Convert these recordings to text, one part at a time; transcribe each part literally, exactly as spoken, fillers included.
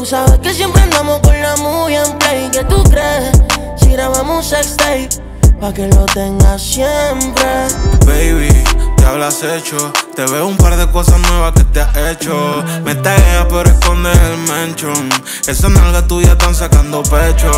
sabes que siempre andamos con la muy en play. ¿Qué tú crees? Si grabamos un sextape, pa' que lo tengas siempre. Baby, te hablas hecho. Te veo un par de cosas nuevas que te has hecho. Me tagueas pero escondes el mention. Esas nalgas tuyas están sacando pecho.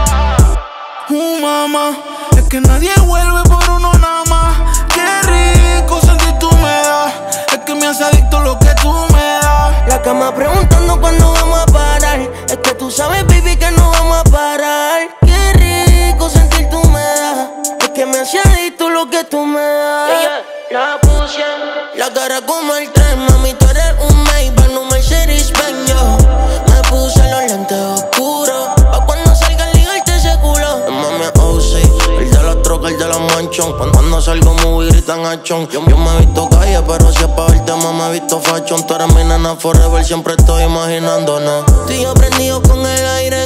Uh, mamá, es que nadie vuelve por uno nada más. Qué rico sentir tú me das. Es que me hace adicto lo que tú me das. La cama preguntando cuándo vamos a parar. Es que tú sabes, baby, que no vamos a parar. Qué rico sentir tú me das. Es que me hace adicto lo que tú me das. Yeah, yeah, la puse, la cara como el tren. Mami, tú eres un Maybach, no Mercedes Benz. Yo me puse los lentes oscuros pa' cuando salga el ligarte ese culo. Mami, oh sí, el de la troca, el de la manchón. Cuando, cuando salgo muy gritan achón. Yo, yo me he visto calle, pero si es pa' verte más me he visto fashion. Tú eres mi nena forever, siempre estoy imaginándonos. Tú y yo prendidos con el aire.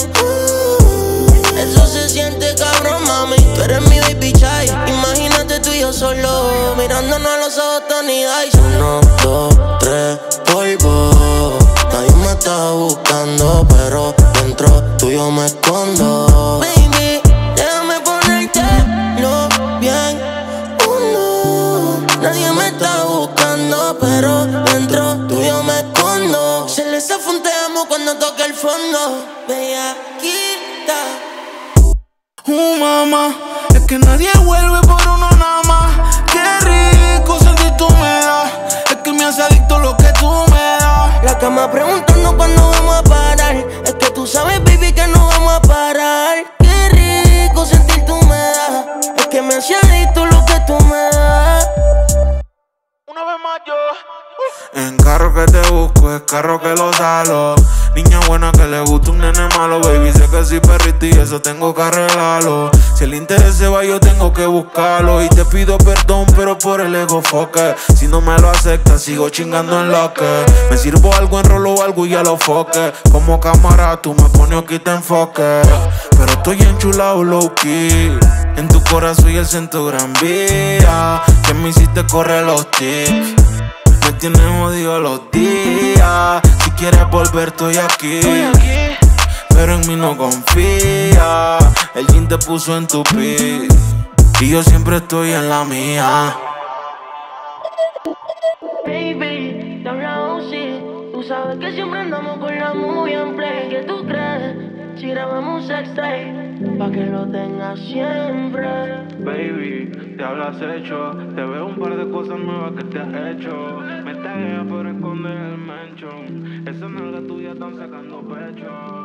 uh, Eso se siente cabrón, mami. Tú eres mi baby chai. Imagínate tú y yo solo, mirándonos a los ojos, Tony Dice. Uno, dos, tres, polvo. Nadie me está buscando, pero dentro tuyo me escondo. Baby, déjame ponértelo bien. Uno, nadie me está buscando, pero dentro tuyo me escondo. Se les afunteamos cuando toque el fondo. Bellaquita. Uh, mamá, es que nadie vuelve por uno nada más. Qué rico sentir tú me das. Es que me hace adicto lo que tú me das. La cama preguntando cuándo vamos a parar. Es que tú sabes, baby, que no vamos a parar. Qué rico sentir tú me das. Es que me hace adicto lo que tú me das. Una vez más yo. En carro que te busco, es carro que lo salo. Niña buena que le gusta un nene malo. Baby, sé que soy perrito y eso tengo que arreglarlo. Si el interés se va yo tengo que buscarlo. Y te pido perdón pero por el ego foque. Si no me lo aceptas sigo chingando en lo que me sirvo algo, enrolo algo y ya lo foque. Como cámara tú me pones aquí te enfoque. Pero estoy enchulado low key. En tu corazón soy el centro gran vía. Que me hiciste correr los tips. Me tienes jodido los días. Si quieres volver estoy aquí, pero en mí no confía. El jean te puso en tu piel y yo siempre estoy en la mía. Baby, te hablamos sí. Tú sabes que siempre andamos con la muy en play. ¿Qué tú crees? Si grabamos un sextape, pa' que lo tengas siempre. Baby, te hablas hecho. Te veo un par de cosas nuevas que te has hecho. Me tagueas pero escondes el mention. Esas nalgas tuyas están sacando pecho.